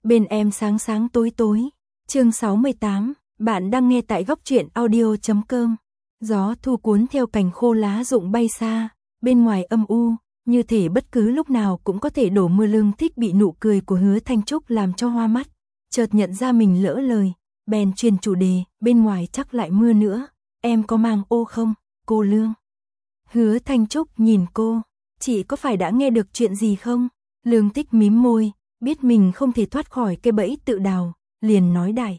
bên em sáng sáng tối tối. Chương 68, bạn đang nghe tại góc truyện audio.com. Gió thu cuốn theo cành khô lá rụng bay xa, bên ngoài âm u, như thể bất cứ lúc nào cũng có thể đổ mưa. Lương Thích bị nụ cười của Hứa Thanh Trúc làm cho hoa mắt, chợt nhận ra mình lỡ lời, bèn truyền chủ đề, bên ngoài chắc lại mưa nữa, em có mang ô không, cô Lương? Hứa Thanh Trúc nhìn cô, chị có phải đã nghe được chuyện gì không? Lương Thích mím môi, biết mình không thể thoát khỏi cái bẫy tự đào, liền nói đại.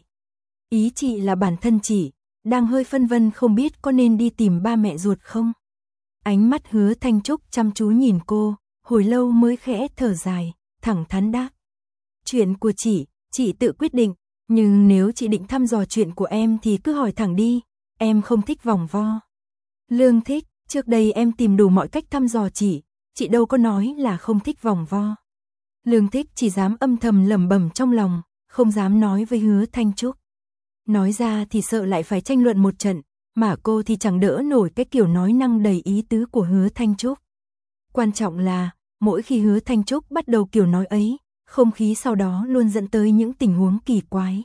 Ý chị là bản thân chị đang hơi phân vân không biết có nên đi tìm ba mẹ ruột không? Ánh mắt Hứa Thanh Trúc chăm chú nhìn cô, hồi lâu mới khẽ thở dài, thẳng thắn đáp. Chuyện của chị tự quyết định, nhưng nếu chị định thăm dò chuyện của em thì cứ hỏi thẳng đi, em không thích vòng vo. Lương Thích, trước đây em tìm đủ mọi cách thăm dò chị đâu có nói là không thích vòng vo. Lương Thích chỉ dám âm thầm lẩm bẩm trong lòng, không dám nói với Hứa Thanh Trúc. Nói ra thì sợ lại phải tranh luận một trận, mà cô thì chẳng đỡ nổi cái kiểu nói năng đầy ý tứ của Hứa Thanh Trúc. Quan trọng là, mỗi khi Hứa Thanh Trúc bắt đầu kiểu nói ấy, không khí sau đó luôn dẫn tới những tình huống kỳ quái.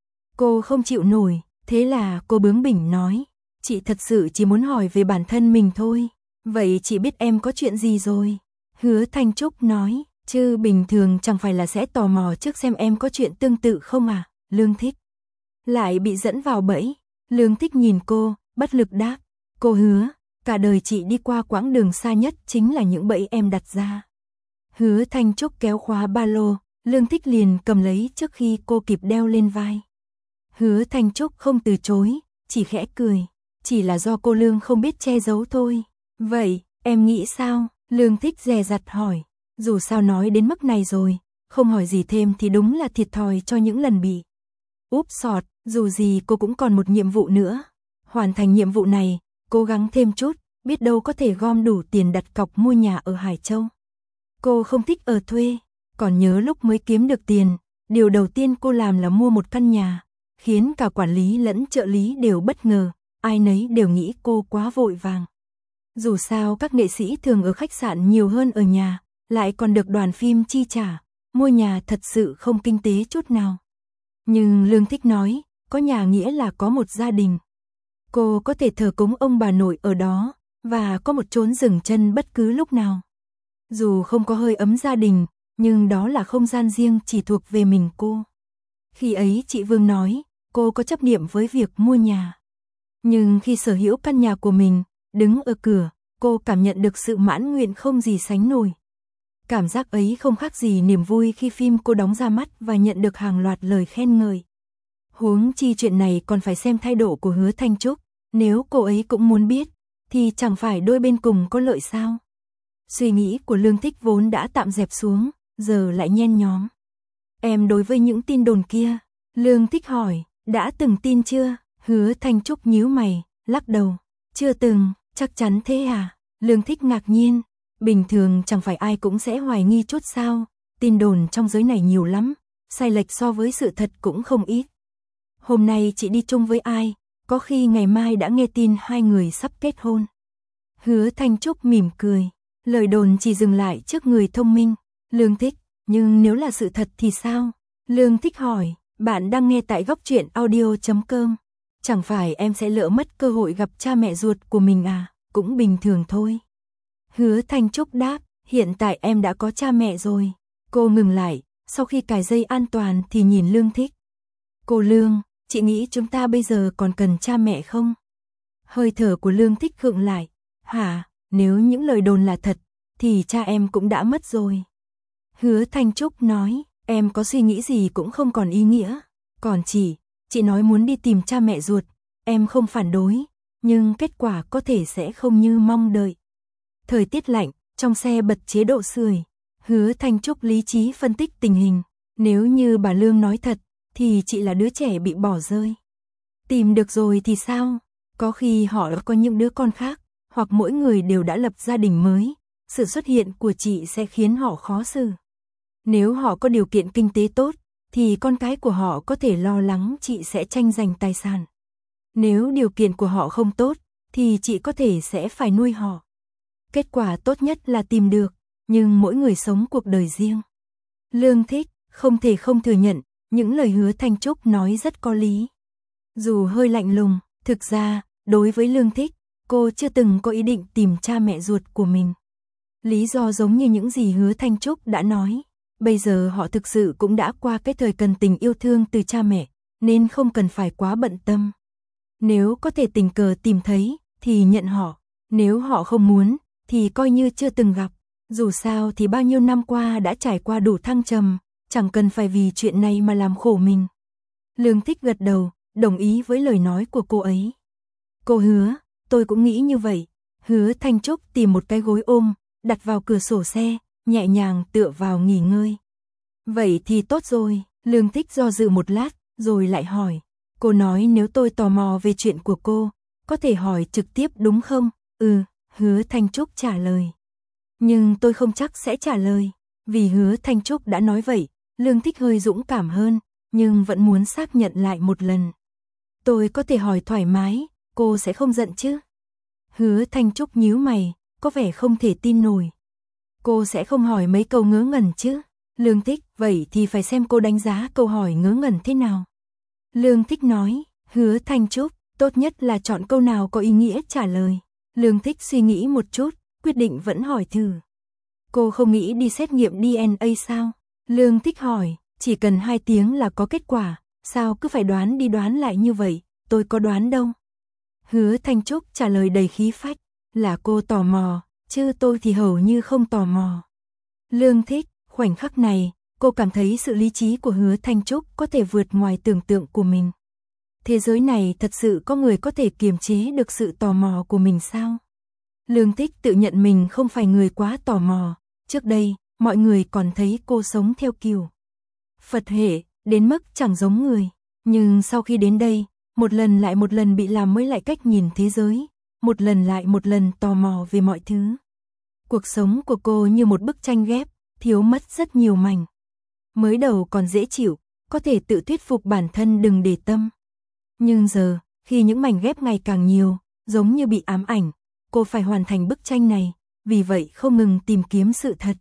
Cô không chịu nổi, thế là cô bướng bỉnh nói, chị thật sự chỉ muốn hỏi về bản thân mình thôi. Vậy chị biết em có chuyện gì rồi? Hứa Thanh Trúc nói, chứ bình thường chẳng phải là sẽ tò mò trước xem em có chuyện tương tự không à? Lương Thích lại bị dẫn vào bẫy. Lương Thích nhìn cô, bất lực đáp, cô Hứa, cả đời chị đi qua quãng đường xa nhất chính là những bẫy em đặt ra. Hứa Thanh Trúc kéo khóa ba lô, Lương Thích liền cầm lấy trước khi cô kịp đeo lên vai. Hứa Thanh Trúc không từ chối, chỉ khẽ cười, chỉ là do cô Lương không biết che giấu thôi. Vậy, em nghĩ sao? Lương Thích dè dặt hỏi, dù sao nói đến mức này rồi, không hỏi gì thêm thì đúng là thiệt thòi cho những lần bị úp sọt, dù gì cô cũng còn một nhiệm vụ nữa. Hoàn thành nhiệm vụ này, cố gắng thêm chút, biết đâu có thể gom đủ tiền đặt cọc mua nhà ở Hải Châu. Cô không thích ở thuê, còn nhớ lúc mới kiếm được tiền, điều đầu tiên cô làm là mua một căn nhà, khiến cả quản lý lẫn trợ lý đều bất ngờ, ai nấy đều nghĩ cô quá vội vàng. Dù sao các nghệ sĩ thường ở khách sạn nhiều hơn ở nhà, lại còn được đoàn phim chi trả, mua nhà thật sự không kinh tế chút nào. Nhưng Lương Thích nói, có nhà nghĩa là có một gia đình. Cô có thể thờ cúng ông bà nội ở đó, và có một chốn dừng chân bất cứ lúc nào. Dù không có hơi ấm gia đình, nhưng đó là không gian riêng chỉ thuộc về mình cô. Khi ấy chị Vương nói, cô có chấp niệm với việc mua nhà. Nhưng khi sở hữu căn nhà của mình, đứng ở cửa, cô cảm nhận được sự mãn nguyện không gì sánh nổi. Cảm giác ấy không khác gì niềm vui khi phim cô đóng ra mắt và nhận được hàng loạt lời khen ngợi. Huống chi chuyện này còn phải xem thái độ của Hứa Thanh Trúc, nếu cô ấy cũng muốn biết, thì chẳng phải đôi bên cùng có lợi sao? Suy nghĩ của Lương Thích vốn đã tạm dẹp xuống, giờ lại nhen nhóm. Em đối với những tin đồn kia, Lương Thích hỏi, đã từng tin chưa? Hứa Thanh Trúc nhíu mày, lắc đầu, chưa từng, chắc chắn thế à? Lương Thích ngạc nhiên, bình thường chẳng phải ai cũng sẽ hoài nghi chút sao? Tin đồn trong giới này nhiều lắm, sai lệch so với sự thật cũng không ít. Hôm nay chị đi chung với ai, có khi ngày mai đã nghe tin hai người sắp kết hôn. Hứa Thanh Trúc mỉm cười, lời đồn chỉ dừng lại trước người thông minh. Lương Thích, nhưng nếu là sự thật thì sao? Lương Thích hỏi, bạn đang nghe tại góc truyện audio.com. Chẳng phải em sẽ lỡ mất cơ hội gặp cha mẹ ruột của mình à, cũng bình thường thôi. Hứa Thanh Trúc đáp, hiện tại em đã có cha mẹ rồi. Cô ngừng lại, sau khi cài dây an toàn thì nhìn Lương Thích. Cô Lương, chị nghĩ chúng ta bây giờ còn cần cha mẹ không? Hơi thở của Lương Thích khựng lại. Hả, nếu những lời đồn là thật, thì cha em cũng đã mất rồi. Hứa Thanh Trúc nói, em có suy nghĩ gì cũng không còn ý nghĩa. Còn chị nói muốn đi tìm cha mẹ ruột, em không phản đối, nhưng kết quả có thể sẽ không như mong đợi. Thời tiết lạnh, trong xe bật chế độ sưởi. Hứa Thanh Trúc lý trí phân tích tình hình. Nếu như bà Lương nói thật, thì chị là đứa trẻ bị bỏ rơi. Tìm được rồi thì sao? Có khi họ có những đứa con khác, hoặc mỗi người đều đã lập gia đình mới. Sự xuất hiện của chị sẽ khiến họ khó xử. Nếu họ có điều kiện kinh tế tốt, thì con cái của họ có thể lo lắng chị sẽ tranh giành tài sản. Nếu điều kiện của họ không tốt, thì chị có thể sẽ phải nuôi họ. Kết quả tốt nhất là tìm được, nhưng mỗi người sống cuộc đời riêng. Lương Thích, Không thể không thừa nhận, những lời Hứa Thanh Trúc nói rất có lý. Dù hơi lạnh lùng, thực ra, đối với Lương Thích, cô chưa từng có ý định tìm cha mẹ ruột của mình. Lý do giống như những gì Hứa Thanh Trúc đã nói. Bây giờ họ thực sự cũng đã qua cái thời cần tình yêu thương từ cha mẹ, nên không cần phải quá bận tâm. Nếu có thể tình cờ tìm thấy, thì nhận họ. Nếu họ không muốn, thì coi như chưa từng gặp. Dù sao thì bao nhiêu năm qua đã trải qua đủ thăng trầm, chẳng cần phải vì chuyện này mà làm khổ mình. Lương Thích gật đầu, đồng ý với lời nói của cô ấy. Cô Hứa, tôi cũng nghĩ như vậy. Hứa Thanh Trúc tìm một cái gối ôm, đặt vào cửa sổ xe, nhẹ nhàng tựa vào nghỉ ngơi. Vậy thì tốt rồi, Lương Thích do dự một lát, rồi lại hỏi. Cô nói nếu tôi tò mò về chuyện của cô, có thể hỏi trực tiếp đúng không? Hứa Thanh Trúc trả lời. Nhưng tôi không chắc sẽ trả lời. Vì Hứa Thanh Trúc đã nói vậy, Lương Thích hơi dũng cảm hơn, nhưng vẫn muốn xác nhận lại một lần. Tôi có thể hỏi thoải mái, cô sẽ không giận chứ? Hứa Thanh Trúc nhíu mày, có vẻ không thể tin nổi. Cô sẽ không hỏi mấy câu ngớ ngẩn chứ? Lương Thích, vậy thì phải xem cô đánh giá câu hỏi ngớ ngẩn thế nào. Lương Thích nói, Hứa Thanh Trúc, tốt nhất là chọn câu nào có ý nghĩa trả lời. Lương Thích suy nghĩ một chút, quyết định vẫn hỏi thử. Cô không nghĩ đi xét nghiệm DNA sao? Lương Thích hỏi, chỉ cần 2 tiếng là có kết quả, sao cứ phải đoán đi đoán lại như vậy, tôi có đoán đâu. Hứa Thanh Trúc trả lời đầy khí phách, là cô tò mò, chứ tôi thì hầu như không tò mò. Lương Thích, khoảnh khắc này, cô cảm thấy sự lý trí của Hứa Thanh Trúc có thể vượt ngoài tưởng tượng của mình. Thế giới này thật sự có người có thể kiềm chế được sự tò mò của mình sao? Lương Thích tự nhận mình không phải người quá tò mò. Trước đây, mọi người còn thấy cô sống theo kiểu Phật hệ, đến mức chẳng giống người. Nhưng sau khi đến đây, một lần lại một lần bị làm mới lại cách nhìn thế giới, một lần lại một lần tò mò về mọi thứ. Cuộc sống của cô như một bức tranh ghép, thiếu mất rất nhiều mảnh. Mới đầu còn dễ chịu, có thể tự thuyết phục bản thân đừng để tâm. Nhưng giờ, khi những mảnh ghép ngày càng nhiều, giống như bị ám ảnh, cô phải hoàn thành bức tranh này, vì vậy không ngừng tìm kiếm sự thật.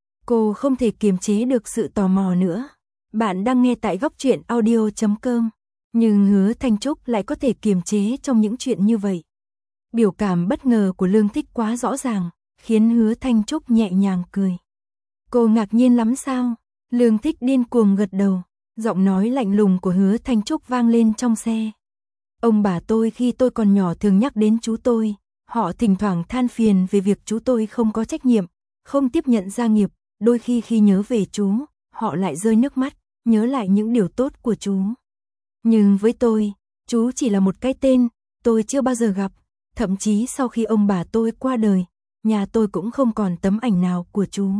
Cô không thể kiềm chế được sự tò mò nữa. Bạn đang nghe tại góc truyện audio.com, nhưng Hứa Thanh Trúc lại có thể kiềm chế trong những chuyện như vậy. Biểu cảm bất ngờ của Lương Thích quá rõ ràng, khiến Hứa Thanh Trúc nhẹ nhàng cười. Cô ngạc nhiên lắm sao? Lương Thích điên cuồng gật đầu, giọng nói lạnh lùng của Hứa Thanh Trúc vang lên trong xe. Ông bà tôi khi tôi còn nhỏ thường nhắc đến chú tôi, họ thỉnh thoảng than phiền về việc chú tôi không có trách nhiệm, không tiếp nhận gia nghiệp, đôi khi nhớ về chú, họ lại rơi nước mắt, nhớ lại những điều tốt của chú. Nhưng với tôi, chú chỉ là một cái tên, tôi chưa bao giờ gặp, thậm chí sau khi ông bà tôi qua đời, nhà tôi cũng không còn tấm ảnh nào của chú.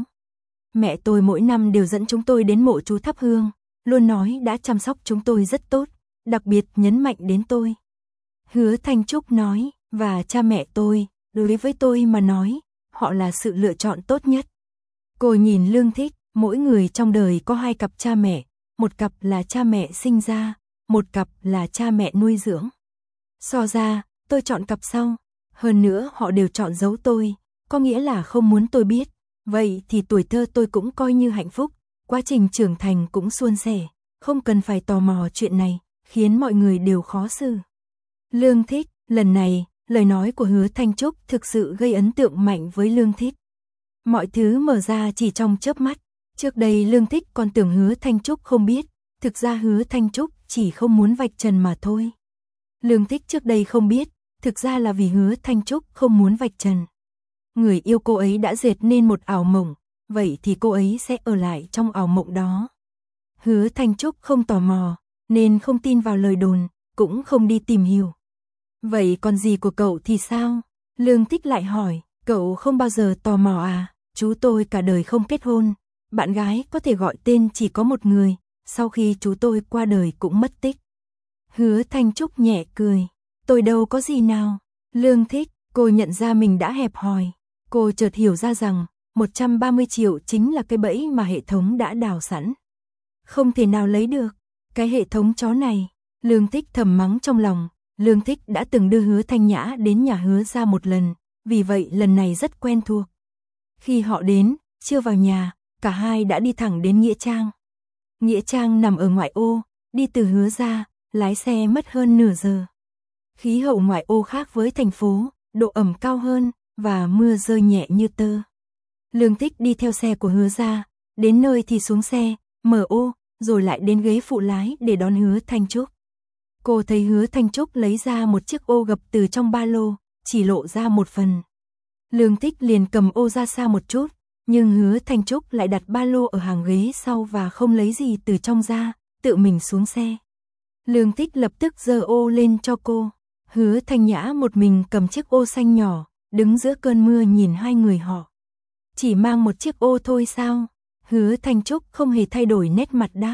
Mẹ tôi mỗi năm đều dẫn chúng tôi đến mộ chú thắp hương, luôn nói đã chăm sóc chúng tôi rất tốt, đặc biệt nhấn mạnh đến tôi. Hứa Thanh Trúc nói, và cha mẹ tôi, đối với tôi mà nói, họ là sự lựa chọn tốt nhất. Cô nhìn Lương Thích, mỗi người trong đời có 2 cặp cha mẹ, một cặp là cha mẹ sinh ra, một cặp là cha mẹ nuôi dưỡng. So ra, tôi chọn cặp sau, hơn nữa họ đều chọn giấu tôi, có nghĩa là không muốn tôi biết. Vậy thì tuổi thơ tôi cũng coi như hạnh phúc, quá trình trưởng thành cũng suôn sẻ, không cần phải tò mò chuyện này, khiến mọi người đều khó xử. Lương Thích, lần này, lời nói của Hứa Thanh Trúc thực sự gây ấn tượng mạnh với Lương Thích. Mọi thứ mở ra chỉ trong chớp mắt, trước đây Lương Thích còn tưởng Hứa Thanh Trúc không biết, thực ra Hứa Thanh Trúc chỉ không muốn vạch trần mà thôi. Lương Thích trước đây không biết, thực ra là vì Hứa Thanh Trúc không muốn vạch trần. Người yêu cô ấy đã dệt nên một ảo mộng, vậy thì cô ấy sẽ ở lại trong ảo mộng đó. Hứa Thanh Trúc không tò mò, nên không tin vào lời đồn, cũng không đi tìm hiểu. Vậy còn gì của cậu thì sao? Lương Thích lại hỏi, cậu không bao giờ tò mò à? Chú tôi cả đời không kết hôn, bạn gái có thể gọi tên chỉ có một người, sau khi chú tôi qua đời cũng mất tích. Hứa Thanh Trúc nhẹ cười, tôi đâu có gì nào. Lương Thích, cô nhận ra mình đã hẹp hòi. Cô chợt hiểu ra rằng 130 triệu chính là cái bẫy mà hệ thống đã đào sẵn. Không thể nào lấy được. Cái hệ thống chó này. Lương Thích thầm mắng trong lòng. Lương Thích đã từng đưa Hứa Thanh Nhã đến nhà Hứa ra một lần, vì vậy lần này rất quen thuộc. Khi họ đến, chưa vào nhà, cả hai đã đi thẳng đến nghĩa trang. Nghĩa trang nằm ở ngoại ô, đi từ Hứa ra, lái xe mất hơn nửa giờ. Khí hậu ngoại ô khác với thành phố, độ ẩm cao hơn, và mưa rơi nhẹ như tơ. Lương Thích đi theo xe của Hứa ra, đến nơi thì xuống xe, mở ô, rồi lại đến ghế phụ lái để đón Hứa Thanh Trúc. Cô thấy Hứa Thanh Trúc lấy ra một chiếc ô gập từ trong ba lô, chỉ lộ ra một phần. Lương Thích liền cầm ô ra xa một chút, nhưng Hứa Thanh Trúc lại đặt ba lô ở hàng ghế sau và không lấy gì từ trong ra, tự mình xuống xe. Lương Thích lập tức giơ ô lên cho cô. Hứa Thanh Nhã một mình cầm chiếc ô xanh nhỏ, đứng giữa cơn mưa nhìn hai người họ. Chỉ mang một chiếc ô thôi sao? Hứa Thanh Trúc không hề thay đổi nét mặt đáp.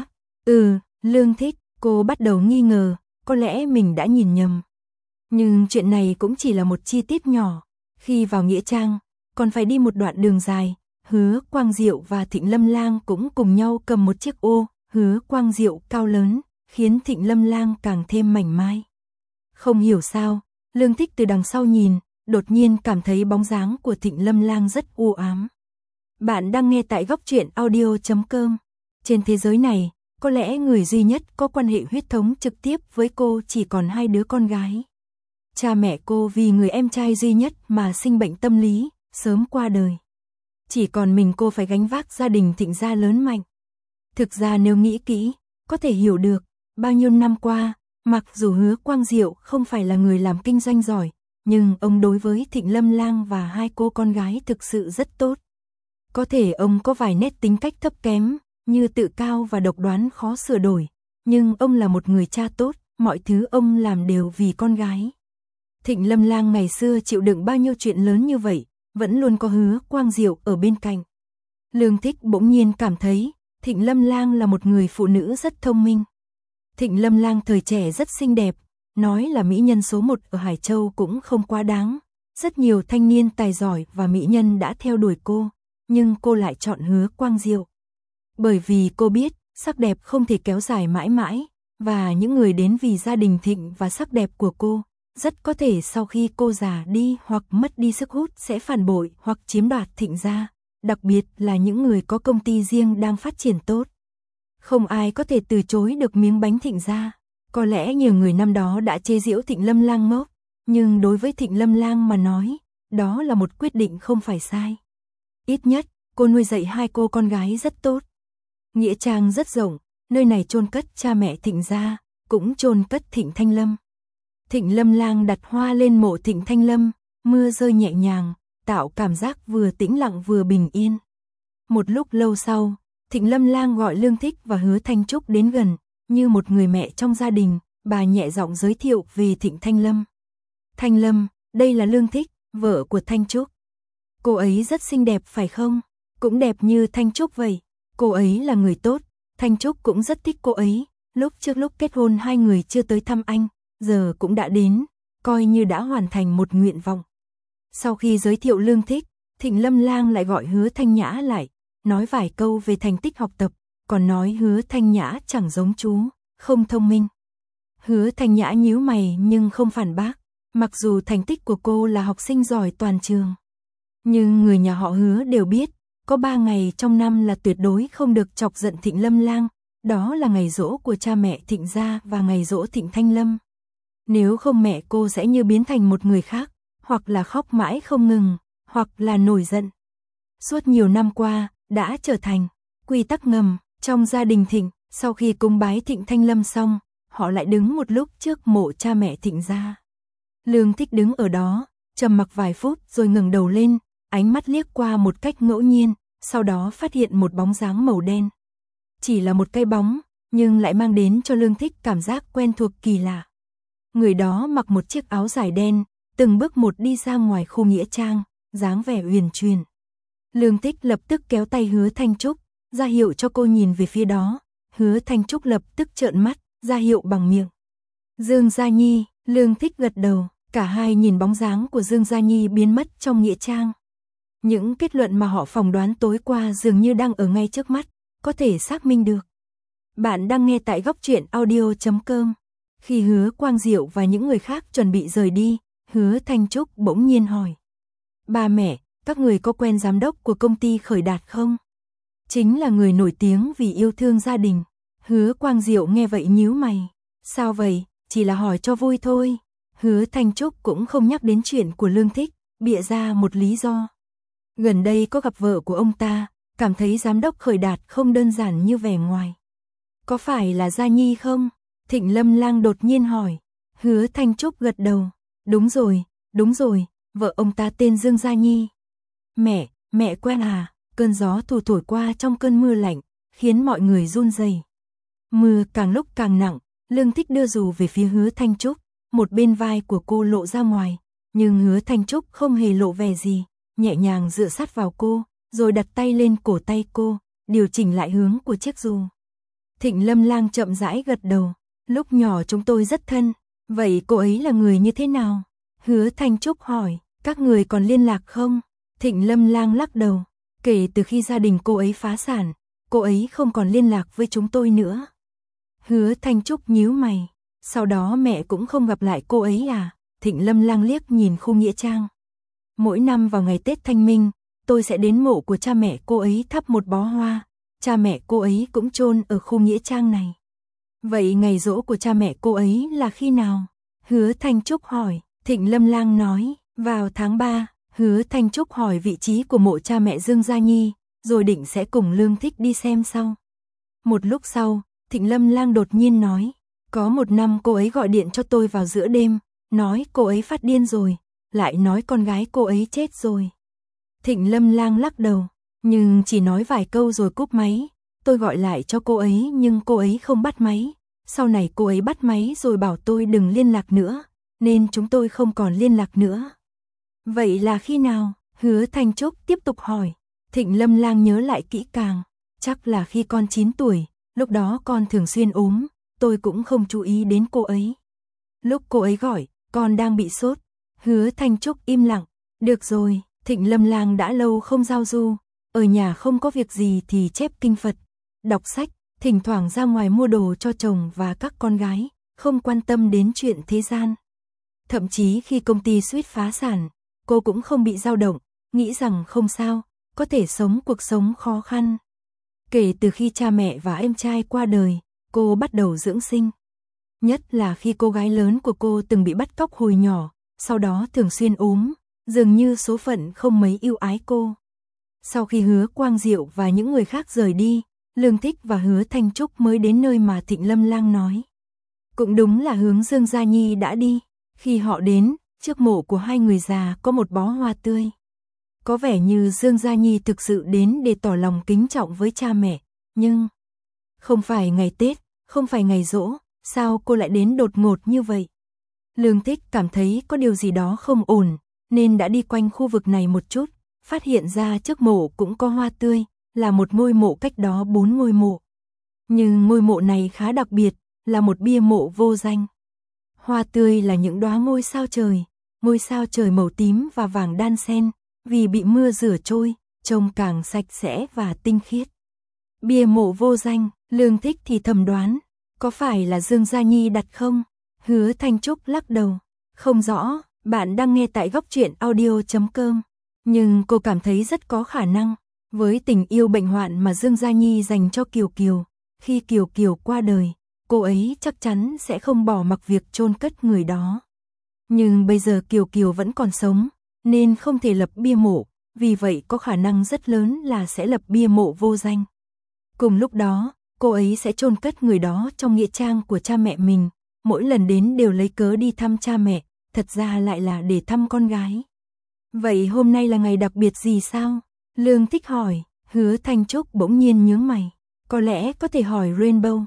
Lương Thích, cô bắt đầu nghi ngờ, có lẽ mình đã nhìn nhầm. Nhưng chuyện này cũng chỉ là một chi tiết nhỏ. Khi vào nghĩa trang, còn phải đi một đoạn đường dài, Hứa Quang Diệu và Thịnh Lâm Lang cũng cùng nhau cầm một chiếc ô. Hứa Quang Diệu cao lớn, khiến Thịnh Lâm Lang càng thêm mảnh mai. Không hiểu sao, Lương Thích từ đằng sau nhìn, đột nhiên cảm thấy bóng dáng của Thịnh Lâm Lang rất u ám. Bạn đang nghe tại góc truyện audio.com. Trên thế giới này, có lẽ người duy nhất có quan hệ huyết thống trực tiếp với cô chỉ còn hai đứa con gái. Cha mẹ cô vì người em trai duy nhất mà sinh bệnh tâm lý, sớm qua đời. Chỉ còn mình cô phải gánh vác gia đình Thịnh gia lớn mạnh. Thực ra nếu nghĩ kỹ, có thể hiểu được, bao nhiêu năm qua, mặc dù Hứa Quang Diệu không phải là người làm kinh doanh giỏi, nhưng ông đối với Thịnh Lâm Lang và hai cô con gái thực sự rất tốt. Có thể ông có vài nét tính cách thấp kém, như tự cao và độc đoán khó sửa đổi, nhưng ông là một người cha tốt, mọi thứ ông làm đều vì con gái. Thịnh Lâm Lang ngày xưa chịu đựng bao nhiêu chuyện lớn như vậy, vẫn luôn có Hứa Quang Diệu ở bên cạnh. Lương Thích bỗng nhiên cảm thấy, Thịnh Lâm Lang là một người phụ nữ rất thông minh. Thịnh Lâm Lang thời trẻ rất xinh đẹp, nói là mỹ nhân số 1 ở Hải Châu cũng không quá đáng. Rất nhiều thanh niên tài giỏi và mỹ nhân đã theo đuổi cô, nhưng cô lại chọn Hứa Quang Diệu. Bởi vì cô biết, sắc đẹp không thể kéo dài mãi mãi, và những người đến vì gia đình Thịnh và sắc đẹp của cô, rất có thể sau khi cô già đi hoặc mất đi sức hút sẽ phản bội hoặc chiếm đoạt Thịnh gia, đặc biệt là những người có công ty riêng đang phát triển tốt. Không ai có thể từ chối được miếng bánh Thịnh gia. Có lẽ nhiều người năm đó đã chê giễu Thịnh Lâm Lang ngốc, nhưng đối với Thịnh Lâm Lang mà nói, đó là một quyết định không phải sai. Ít nhất, cô nuôi dạy hai cô con gái rất tốt. Nghĩa trang rất rộng, nơi này chôn cất cha mẹ Thịnh gia, cũng chôn cất Thịnh Thanh Lâm. Thịnh Lâm Lang đặt hoa lên mộ Thịnh Thanh Lâm, mưa rơi nhẹ nhàng, tạo cảm giác vừa tĩnh lặng vừa bình yên. Một lúc lâu sau, Thịnh Lâm Lang gọi Lương Thích và Hứa Thanh Trúc đến gần, như một người mẹ trong gia đình, bà nhẹ giọng giới thiệu về Thịnh Thanh Lâm. Thanh Lâm, đây là Lương Thích, vợ của Thanh Trúc. Cô ấy rất xinh đẹp phải không? Cũng đẹp như Thanh Trúc vậy. Cô ấy là người tốt, Thanh Trúc cũng rất thích cô ấy. Lúc trước lúc kết hôn hai người chưa tới thăm anh, giờ cũng đã đến, coi như đã hoàn thành một nguyện vọng. Sau khi giới thiệu Lương Thích, Thịnh Lâm Lang lại gọi Hứa Thanh Nhã lại, nói vài câu về thành tích học tập, còn nói Hứa Thanh Nhã chẳng giống chú, không thông minh. Hứa Thanh Nhã nhíu mày nhưng không phản bác, mặc dù thành tích của cô là học sinh giỏi toàn trường. Nhưng người nhà họ Hứa đều biết, có 3 ngày trong năm là tuyệt đối không được chọc giận Thịnh Lâm Lang, đó là ngày giỗ của cha mẹ Thịnh gia và ngày giỗ Thịnh Thanh Lâm. Nếu không mẹ cô sẽ như biến thành một người khác, hoặc là khóc mãi không ngừng, hoặc là nổi giận. Suốt nhiều năm qua, đã trở thành quy tắc ngầm trong gia đình Thịnh. Sau khi cúng bái Thịnh Thanh Lâm xong, họ lại đứng một lúc trước mộ cha mẹ Thịnh gia. Lương Thích đứng ở đó, trầm mặc vài phút rồi ngẩng đầu lên, ánh mắt liếc qua một cách ngẫu nhiên, sau đó phát hiện một bóng dáng màu đen. Chỉ là một cái bóng, nhưng lại mang đến cho Lương Thích cảm giác quen thuộc kỳ lạ. Người đó mặc một chiếc áo dài đen, từng bước một đi ra ngoài khu nghĩa trang, dáng vẻ uyển chuyển. Lương Thích lập tức kéo tay Hứa Thanh Trúc, ra hiệu cho cô nhìn về phía đó. Hứa Thanh Trúc lập tức trợn mắt, ra hiệu bằng miệng. Dương Gia Nhi, Lương Thích gật đầu, cả hai nhìn bóng dáng của Dương Gia Nhi biến mất trong nghĩa trang. Những kết luận mà họ phỏng đoán tối qua dường như đang ở ngay trước mắt, có thể xác minh được. Bạn đang nghe tại góc truyện audio.com. Khi Hứa Quang Diệu và những người khác chuẩn bị rời đi, Hứa Thanh Trúc bỗng nhiên hỏi. Ba mẹ, các người có quen giám đốc của công ty Khởi Đạt không? Chính là người nổi tiếng vì yêu thương gia đình. Hứa Quang Diệu nghe vậy nhíu mày. Sao vậy, chỉ là hỏi cho vui thôi. Hứa Thanh Trúc cũng không nhắc đến chuyện của Lương Thích, bịa ra một lý do. Gần đây có gặp vợ của ông ta, cảm thấy giám đốc Khởi Đạt không đơn giản như vẻ ngoài. Có phải là Gia Nhi không? Thịnh Lâm Lang đột nhiên hỏi. Hứa Thanh Trúc gật đầu. Đúng rồi, vợ ông ta tên Dương Gia Nhi. Mẹ quen à? Cơn gió thổi qua trong cơn mưa lạnh, khiến mọi người run rẩy. Mưa càng lúc càng nặng, Lương Thích đưa dù về phía Hứa Thanh Trúc, một bên vai của cô lộ ra ngoài, nhưng Hứa Thanh Trúc không hề lộ vẻ gì, nhẹ nhàng dựa sát vào cô, rồi đặt tay lên cổ tay cô, điều chỉnh lại hướng của chiếc dù. Thịnh Lâm Lang chậm rãi gật đầu. Lúc nhỏ chúng tôi rất thân. Vậy cô ấy là người như thế nào? Hứa Thanh Trúc hỏi. Các người còn liên lạc không? Thịnh Lâm Lang lắc đầu. Kể từ khi gia đình cô ấy phá sản, cô ấy không còn liên lạc với chúng tôi nữa. Hứa Thanh Trúc nhíu mày. Sau đó mẹ cũng không gặp lại cô ấy à? Thịnh Lâm Lang liếc nhìn khu nghĩa trang. Mỗi năm vào ngày Tết Thanh Minh, tôi sẽ đến mộ của cha mẹ cô ấy thắp một bó hoa. Cha mẹ cô ấy cũng chôn ở khu nghĩa trang này. Vậy ngày giỗ của cha mẹ cô ấy là khi nào? Hứa Thanh Trúc hỏi. Thịnh Lâm Lang nói, vào tháng 3. Hứa Thanh Trúc hỏi vị trí của mộ cha mẹ Dương Gia Nhi, rồi định sẽ cùng Lương Thích đi xem sau. Một lúc sau, Thịnh Lâm Lang đột nhiên nói, có một năm cô ấy gọi điện cho tôi vào giữa đêm, nói cô ấy phát điên rồi, lại nói con gái cô ấy chết rồi. Thịnh Lâm Lang lắc đầu, nhưng chỉ nói vài câu rồi cúp máy. Tôi gọi lại cho cô ấy nhưng cô ấy không bắt máy. Sau này cô ấy bắt máy rồi bảo tôi đừng liên lạc nữa, nên chúng tôi không còn liên lạc nữa. Vậy là khi nào? Hứa Thanh Trúc tiếp tục hỏi. Thịnh Lâm Lang nhớ lại kỹ càng. Chắc là khi con 9 tuổi, lúc đó con thường xuyên ốm, tôi cũng không chú ý đến cô ấy. Lúc cô ấy gọi, con đang bị sốt. Hứa Thanh Trúc im lặng. Được rồi, Thịnh Lâm Lang đã lâu không giao du, ở nhà không có việc gì thì chép kinh Phật, đọc sách, thỉnh thoảng ra ngoài mua đồ cho chồng và các con gái, không quan tâm đến chuyện thế gian. Thậm chí khi công ty suýt phá sản, cô cũng không bị dao động, nghĩ rằng không sao, có thể sống cuộc sống khó khăn. Kể từ khi cha mẹ và em trai qua đời, cô bắt đầu dưỡng sinh. Nhất là khi cô gái lớn của cô từng bị bắt cóc hồi nhỏ, sau đó thường xuyên ốm, dường như số phận không mấy yêu ái cô. Sau khi Hứa Quang Diệu và những người khác rời đi, Lương Thích và Hứa Thanh Trúc mới đến nơi mà Thịnh Lâm Lang nói. Cũng đúng là hướng Dương Gia Nhi đã đi. Khi họ đến, trước mộ của hai người già có một bó hoa tươi. Có vẻ như Dương Gia Nhi thực sự đến để tỏ lòng kính trọng với cha mẹ, nhưng không phải ngày Tết, không phải ngày giỗ, sao cô lại đến đột ngột như vậy? Lương Thích cảm thấy có điều gì đó không ổn, nên đã đi quanh khu vực này một chút, phát hiện ra trước mộ cũng có hoa tươi, là một ngôi mộ cách đó 4 ngôi mộ. Nhưng ngôi mộ này khá đặc biệt, là một bia mộ vô danh. Hoa tươi là những đóa ngôi sao trời màu tím và vàng đan xen, vì bị mưa rửa trôi, trông càng sạch sẽ và tinh khiết. Bia mộ vô danh, Lương Thích thì thầm đoán, có phải là Dương Gia Nhi đặt không? Hứa Thanh Trúc lắc đầu, không rõ, bạn đang nghe tại góc truyện audio.com, nhưng cô cảm thấy rất có khả năng, với tình yêu bệnh hoạn mà Dương Gia Nhi dành cho Kiều Kiều, khi Kiều Kiều qua đời, cô ấy chắc chắn sẽ không bỏ mặc việc chôn cất người đó. Nhưng bây giờ Kiều Kiều vẫn còn sống, nên không thể lập bia mộ, vì vậy có khả năng rất lớn là sẽ lập bia mộ vô danh. Cùng lúc đó, cô ấy sẽ chôn cất người đó trong nghĩa trang của cha mẹ mình, mỗi lần đến đều lấy cớ đi thăm cha mẹ, thật ra lại là để thăm con gái. Vậy hôm nay là ngày đặc biệt gì sao? Lương Thích hỏi. Hứa Thanh Trúc bỗng nhiên nhướng mày. Có lẽ có thể hỏi Rainbow.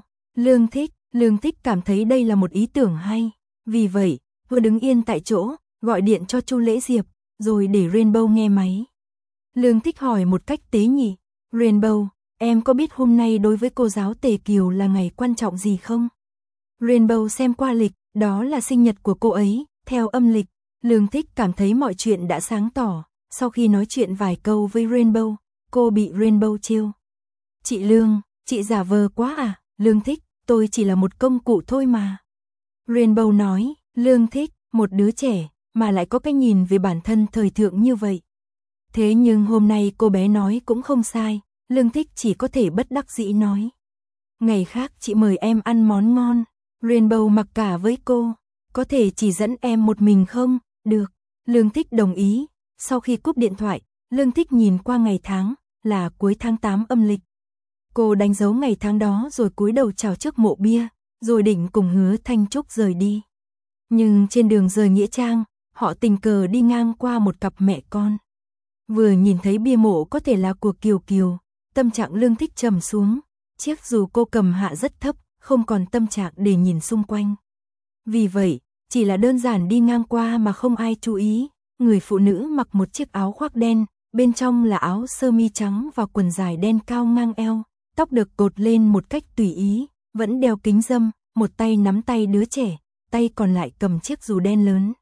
Lương Thích cảm thấy đây là một ý tưởng hay. Vì vậy, vừa đứng yên tại chỗ, gọi điện cho Chu Lễ Diệp, rồi để Rainbow nghe máy. Lương Thích hỏi một cách tế nhị. Rainbow, em có biết hôm nay đối với cô giáo Tề Kiều là ngày quan trọng gì không? Rainbow xem qua lịch, đó là sinh nhật của cô ấy, theo âm lịch. Lương Thích cảm thấy mọi chuyện đã sáng tỏ, sau khi nói chuyện vài câu với Rainbow, cô bị Rainbow trêu. Chị Lương, chị giả vờ quá à? Lương Thích, tôi chỉ là một công cụ thôi mà. Rainbow nói, Lương Thích, một đứa trẻ, mà lại có cái nhìn về bản thân thời thượng như vậy. Thế nhưng hôm nay cô bé nói cũng không sai, Lương Thích chỉ có thể bất đắc dĩ nói. ngày khác chị mời em ăn món ngon. Rainbow mặc cả với cô, có thể chỉ dẫn em một mình không? Được, Lương Thích đồng ý. Sau khi cúp điện thoại, Lương Thích nhìn qua ngày tháng, là cuối tháng 8 âm lịch. Cô đánh dấu ngày tháng đó rồi cúi đầu chào trước mộ bia, rồi định cùng Hứa Thanh Trúc rời đi. Nhưng trên đường rời nghĩa trang, họ tình cờ đi ngang qua một cặp mẹ con. Vừa nhìn thấy bia mộ có thể là của Kiều Kiều, tâm trạng Lương Thích trầm xuống, chiếc dù cô cầm hạ rất thấp, không còn tâm trạng để nhìn xung quanh. Vì vậy, chỉ là đơn giản đi ngang qua mà không ai chú ý, người phụ nữ mặc một chiếc áo khoác đen, bên trong là áo sơ mi trắng và quần dài đen cao ngang eo, tóc được cột lên một cách tùy ý, vẫn đeo kính râm, một tay nắm tay đứa trẻ, tay còn lại cầm chiếc dù đen lớn.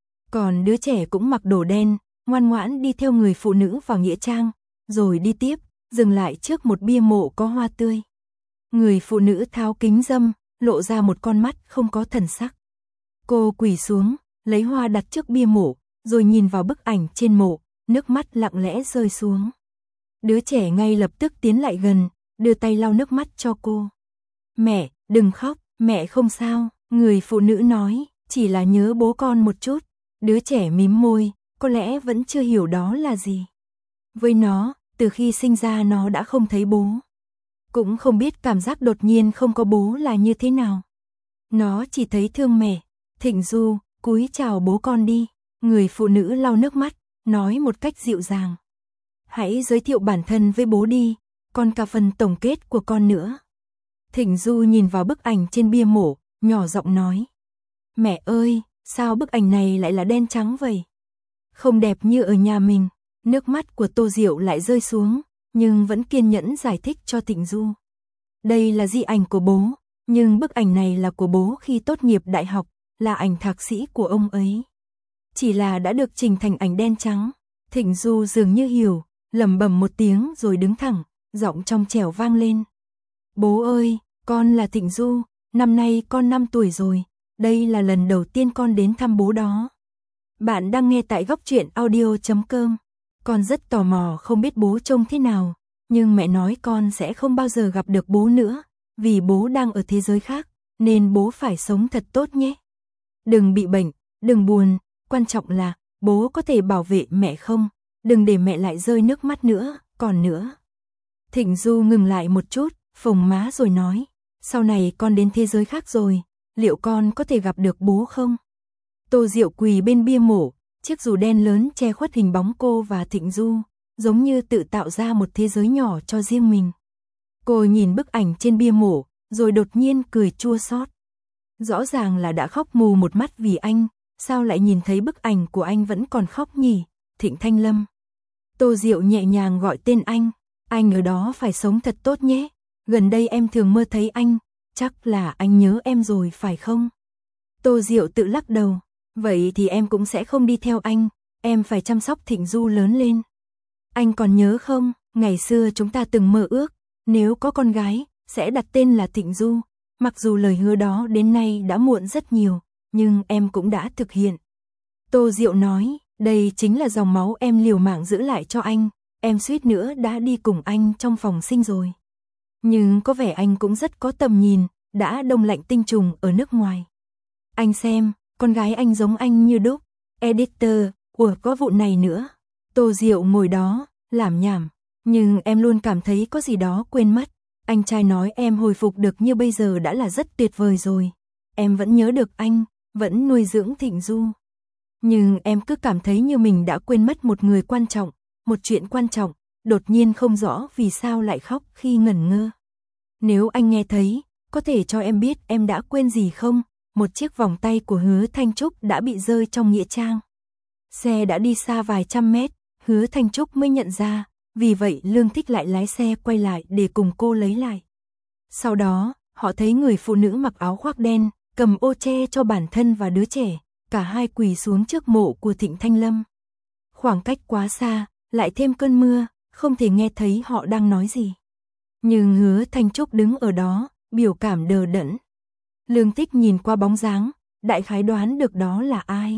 Còn đứa trẻ cũng mặc đồ đen, ngoan ngoãn đi theo người phụ nữ vào nghĩa trang, rồi đi tiếp, dừng lại trước một bia mộ có hoa tươi. Người phụ nữ tháo kính râm, lộ ra một con mắt không có thần sắc. Cô quỳ xuống, lấy hoa đặt trước bia mộ, rồi nhìn vào bức ảnh trên mộ, nước mắt lặng lẽ rơi xuống. Đứa trẻ ngay lập tức tiến lại gần, đưa tay lau nước mắt cho cô. Mẹ, đừng khóc, mẹ không sao, người phụ nữ nói, chỉ là nhớ bố con một chút. Đứa trẻ mím môi, có lẽ vẫn chưa hiểu đó là gì. Với nó, từ khi sinh ra nó đã không thấy bố. Cũng không biết cảm giác đột nhiên không có bố là như thế nào. Nó chỉ thấy thương mẹ. Thịnh Du, cúi chào bố con đi. Người phụ nữ lau nước mắt, nói một cách dịu dàng. Hãy giới thiệu bản thân với bố đi, còn cả phần tổng kết của con nữa. Thịnh Du nhìn vào bức ảnh trên bia mộ, nhỏ giọng nói. Mẹ ơi, sao bức ảnh này lại là đen trắng vậy? Không đẹp như ở nhà mình. Nước mắt của Tô Diệu lại rơi xuống, nhưng vẫn kiên nhẫn giải thích cho Thịnh Du. Đây là di ảnh của bố, nhưng bức ảnh này là của bố khi tốt nghiệp đại học, là ảnh thạc sĩ của ông ấy. Chỉ là đã được chỉnh thành ảnh đen trắng. Thịnh Du dường như hiểu, lẩm bẩm một tiếng rồi đứng thẳng, giọng trong trẻo vang lên. Bố ơi, con là Thịnh Du, năm nay con 5 tuổi rồi, đây là lần đầu tiên con đến thăm bố đó. Bạn đang nghe tại Góc Truyện Audio.com. Con rất tò mò không biết bố trông thế nào, nhưng mẹ nói con sẽ không bao giờ gặp được bố nữa, vì bố đang ở thế giới khác, nên bố phải sống thật tốt nhé. Đừng bị bệnh, đừng buồn, quan trọng là bố có thể bảo vệ mẹ không, đừng để mẹ lại rơi nước mắt nữa, còn nữa. Thịnh Du ngừng lại một chút, phồng má rồi nói, sau này con đến thế giới khác rồi, liệu con có thể gặp được bố không? Tô Diệu quỳ bên bia mộ, chiếc dù đen lớn che khuất hình bóng cô và Thịnh Du, giống như tự tạo ra một thế giới nhỏ cho riêng mình. Cô nhìn bức ảnh trên bia mộ, rồi đột nhiên cười chua xót. Rõ ràng là đã khóc mù một mắt vì anh, sao lại nhìn thấy bức ảnh của anh vẫn còn khóc nhỉ? Thịnh Thanh Lâm. Tô Diệu nhẹ nhàng gọi tên anh ở đó phải sống thật tốt nhé. Gần đây em thường mơ thấy anh, chắc là anh nhớ em rồi phải không? Tô Diệu tự lắc đầu, vậy thì em cũng sẽ không đi theo anh, em phải chăm sóc Thịnh Du lớn lên. Anh còn nhớ không, ngày xưa chúng ta từng mơ ước, nếu có con gái, sẽ đặt tên là Thịnh Du. Mặc dù lời hứa đó đến nay đã muộn rất nhiều, nhưng em cũng đã thực hiện. Tô Diệu nói, đây chính là dòng máu em liều mạng giữ lại cho anh, em suýt nữa đã đi cùng anh trong phòng sinh rồi. Nhưng có vẻ anh cũng rất có tầm nhìn, đã đông lạnh tinh trùng ở nước ngoài. Anh xem, con gái anh giống anh như đúc. Editor, có vụ này nữa. Tô Diệu ngồi đó, lảm nhảm, nhưng em luôn cảm thấy có gì đó quên mất. Anh trai nói em hồi phục được như bây giờ đã là rất tuyệt vời rồi. Em vẫn nhớ được anh, vẫn nuôi dưỡng Thịnh Du. Nhưng em cứ cảm thấy như mình đã quên mất một người quan trọng, một chuyện quan trọng, đột nhiên không rõ vì sao lại khóc khi ngẩn ngơ. Nếu anh nghe thấy, có thể cho em biết em đã quên gì không? Một chiếc vòng tay của Hứa Thanh Trúc đã bị rơi trong nghĩa trang. Xe đã đi xa vài trăm mét, Hứa Thanh Trúc mới nhận ra, vì vậy Lương Thích lại lái xe quay lại để cùng cô lấy lại. Sau đó, họ thấy người phụ nữ mặc áo khoác đen, cầm ô che cho bản thân và đứa trẻ, cả hai quỳ xuống trước mộ của Thịnh Thanh Lâm. Khoảng cách quá xa, lại thêm cơn mưa, không thể nghe thấy họ đang nói gì. Nhưng Hứa Thanh Trúc đứng ở đó, biểu cảm đờ đẫn. Lương Thích nhìn qua bóng dáng, đại khái đoán được đó là ai.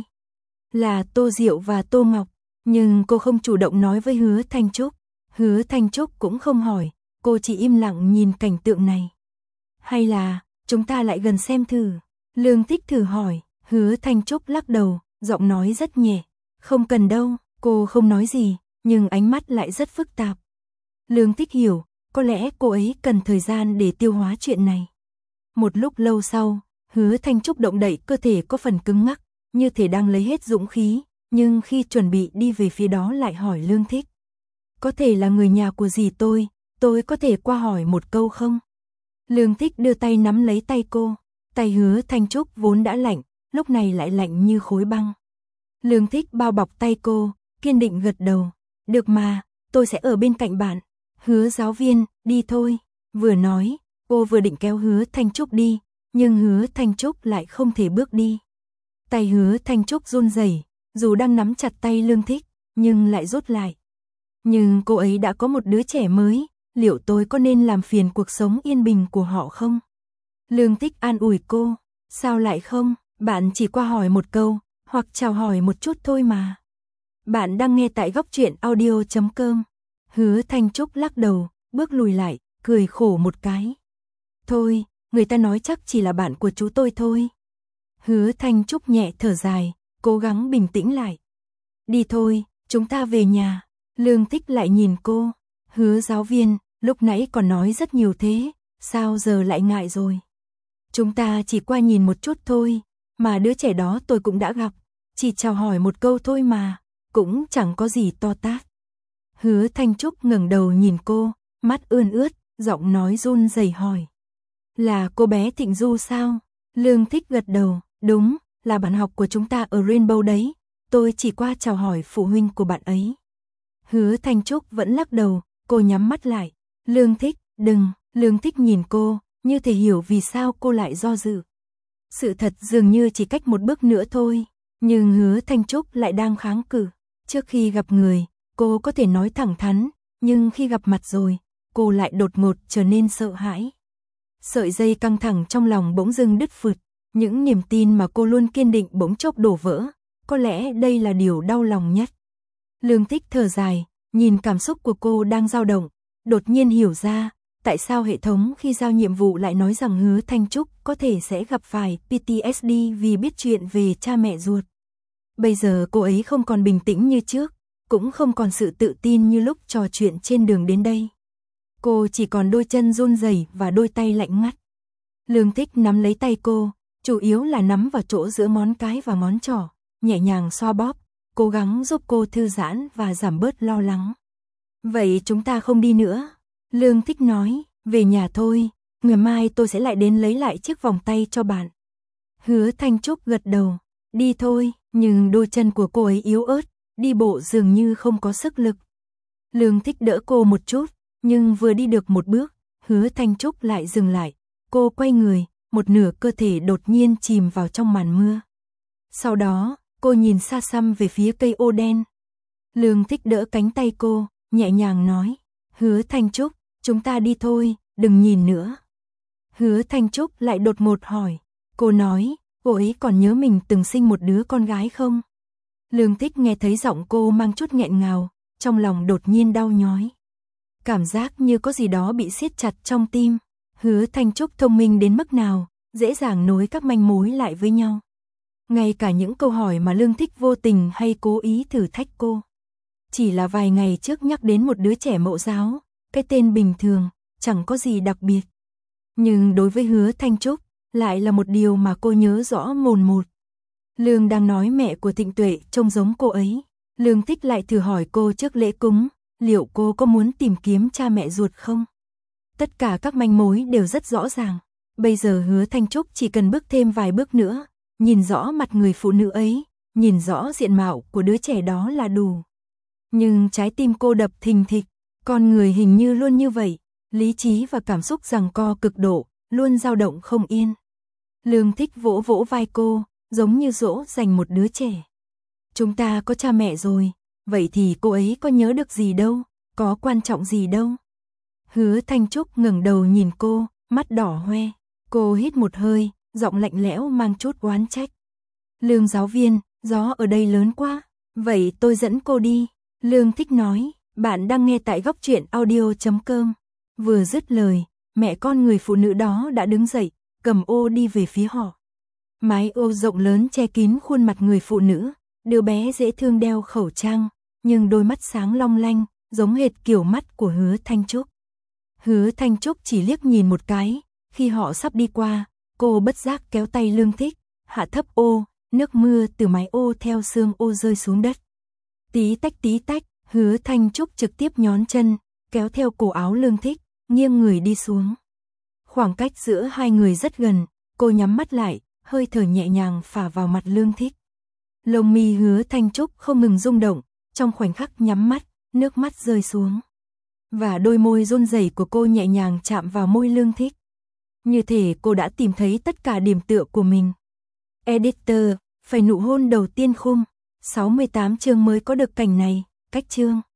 Là Tô Diệu và Tô Ngọc, nhưng cô không chủ động nói với Hứa Thanh Trúc. Hứa Thanh Trúc cũng không hỏi, cô chỉ im lặng nhìn cảnh tượng này. Hay là, chúng ta lại gần xem thử. Lương Thích thử hỏi, Hứa Thanh Trúc lắc đầu, giọng nói rất nhẹ. Không cần đâu, cô không nói gì, nhưng ánh mắt lại rất phức tạp. Lương Thích hiểu, có lẽ cô ấy cần thời gian để tiêu hóa chuyện này. Một lúc lâu sau, Hứa Thanh Trúc động đậy cơ thể có phần cứng ngắc, như thể đang lấy hết dũng khí, nhưng khi chuẩn bị đi về phía đó lại hỏi Lương Thích. Có thể là người nhà của dì tôi có thể qua hỏi một câu không? Lương Thích đưa tay nắm lấy tay cô, tay Hứa Thanh Trúc vốn đã lạnh, lúc này lại lạnh như khối băng. Lương Thích bao bọc tay cô, kiên định gật đầu. Được mà, tôi sẽ ở bên cạnh bạn. Hứa giáo viên, đi thôi. Vừa nói, cô vừa định kéo Hứa Thanh Trúc đi, nhưng Hứa Thanh Trúc lại không thể bước đi. Tay Hứa Thanh Trúc run rẩy, dù đang nắm chặt tay Lương Thích, nhưng lại rút lại. Nhưng cô ấy đã có một đứa trẻ mới, liệu tôi có nên làm phiền cuộc sống yên bình của họ không? Lương Thích an ủi cô, sao lại không, bạn chỉ qua hỏi một câu, hoặc chào hỏi một chút thôi mà. Bạn đang nghe tại Góc Truyện Audio.com. Hứa Thanh Trúc lắc đầu, bước lùi lại, cười khổ một cái. Thôi, người ta nói chắc chỉ là bạn của chú tôi thôi. Hứa Thanh Trúc nhẹ thở dài, cố gắng bình tĩnh lại. Đi thôi, chúng ta về nhà. Lương Thích lại nhìn cô. Hứa giáo viên, lúc nãy còn nói rất nhiều thế, sao giờ lại ngại rồi? Chúng ta chỉ qua nhìn một chút thôi, mà đứa trẻ đó tôi cũng đã gặp, chỉ chào hỏi một câu thôi mà, cũng chẳng có gì to tát. Hứa Thanh Trúc ngẩng đầu nhìn cô, mắt ươn ướt, giọng nói run rẩy hỏi. Là cô bé Thịnh Du sao? Lương Thích gật đầu, đúng, là bạn học của chúng ta ở Rainbow đấy, tôi chỉ qua chào hỏi phụ huynh của bạn ấy. Hứa Thanh Trúc vẫn lắc đầu, cô nhắm mắt lại. Lương Thích, đừng, Lương Thích nhìn cô, như thể hiểu vì sao cô lại do dự. Sự thật dường như chỉ cách một bước nữa thôi, nhưng Hứa Thanh Trúc lại đang kháng cự. Trước khi gặp người, cô có thể nói thẳng thắn, nhưng khi gặp mặt rồi, cô lại đột ngột trở nên sợ hãi. Sợi dây căng thẳng trong lòng bỗng dưng đứt phượt, những niềm tin mà cô luôn kiên định bỗng chốc đổ vỡ, có lẽ đây là điều đau lòng nhất. Lương Thích thở dài, nhìn cảm xúc của cô đang dao động, đột nhiên hiểu ra, tại sao hệ thống khi giao nhiệm vụ lại nói rằng Hứa Thanh Trúc có thể sẽ gặp phải PTSD vì biết chuyện về cha mẹ ruột. Bây giờ cô ấy không còn bình tĩnh như trước, cũng không còn sự tự tin như lúc trò chuyện trên đường đến đây. Cô chỉ còn đôi chân run rẩy và đôi tay lạnh ngắt. Lương Thích nắm lấy tay cô, chủ yếu là nắm vào chỗ giữa ngón cái và ngón trỏ, nhẹ nhàng xoa bóp, cố gắng giúp cô thư giãn và giảm bớt lo lắng. Vậy chúng ta không đi nữa. Lương Thích nói, về nhà thôi, ngày mai tôi sẽ lại đến lấy lại chiếc vòng tay cho bạn. Hứa Thanh Trúc gật đầu, đi thôi, nhưng đôi chân của cô ấy yếu ớt, đi bộ dường như không có sức lực. Lương Thích đỡ cô một chút, nhưng vừa đi được một bước, Hứa Thanh Trúc lại dừng lại. Cô quay người, một nửa cơ thể đột nhiên chìm vào trong màn mưa. Sau đó, cô nhìn xa xăm về phía cây ô đen. Lương Thích đỡ cánh tay cô, nhẹ nhàng nói, Hứa Thanh Trúc, chúng ta đi thôi, đừng nhìn nữa. Hứa Thanh Trúc lại đột ngột hỏi, cô nói, cô ấy còn nhớ mình từng sinh một đứa con gái không? Lương Thích nghe thấy giọng cô mang chút nghẹn ngào, trong lòng đột nhiên đau nhói. Cảm giác như có gì đó bị siết chặt trong tim. Hứa Thanh Trúc thông minh đến mức nào, dễ dàng nối các manh mối lại với nhau. Ngay cả những câu hỏi mà Lương Thích vô tình hay cố ý thử thách cô. Chỉ là vài ngày trước nhắc đến một đứa trẻ mẫu giáo, cái tên bình thường, chẳng có gì đặc biệt. Nhưng đối với Hứa Thanh Trúc, lại là một điều mà cô nhớ rõ mồn một. Lương đang nói mẹ của Thịnh Tuệ trông giống cô ấy. Lương Thích lại thử hỏi cô trước lễ cúng, liệu cô có muốn tìm kiếm cha mẹ ruột không? Tất cả các manh mối đều rất rõ ràng. Bây giờ Hứa Thanh Trúc chỉ cần bước thêm vài bước nữa, nhìn rõ mặt người phụ nữ ấy, nhìn rõ diện mạo của đứa trẻ đó là đủ. Nhưng trái tim cô đập thình thịch, con người hình như luôn như vậy, lý trí và cảm xúc giằng co cực độ, luôn dao động không yên. Lương Thích vỗ vỗ vai cô, giống như dỗ dành một đứa trẻ. Chúng ta có cha mẹ rồi, vậy thì cô ấy có nhớ được gì đâu, có quan trọng gì đâu. Hứa Thanh Trúc ngẩng đầu nhìn cô, mắt đỏ hoe. Cô hít một hơi, giọng lạnh lẽo mang chút oán trách. Lương giáo viên, gió ở đây lớn quá, vậy tôi dẫn cô đi. Lương Thích nói, bạn đang nghe tại Góc Truyện Audio.com. Vừa dứt lời, mẹ con người phụ nữ đó đã đứng dậy, cầm ô đi về phía họ. Mái ô rộng lớn che kín khuôn mặt người phụ nữ, đứa bé dễ thương đeo khẩu trang, nhưng đôi mắt sáng long lanh, giống hệt kiểu mắt của Hứa Thanh Trúc. Hứa Thanh Trúc chỉ liếc nhìn một cái, khi họ sắp đi qua, cô bất giác kéo tay Lương Thích, hạ thấp ô, nước mưa từ mái ô theo xương ô rơi xuống đất. Tí tách, Hứa Thanh Trúc trực tiếp nhón chân, kéo theo cổ áo Lương Thích, nghiêng người đi xuống. Khoảng cách giữa hai người rất gần, cô nhắm mắt lại, hơi thở nhẹ nhàng phả vào mặt Lương Thích. Lông mi Hứa Thanh Trúc không ngừng rung động, trong khoảnh khắc nhắm mắt, nước mắt rơi xuống. Và đôi môi run rẩy của cô nhẹ nhàng chạm vào môi Lương Thích. Như thể cô đã tìm thấy tất cả điểm tựa của mình. Editor, phải nụ hôn đầu tiên khung. 68 chương mới có được cảnh này, cách chương.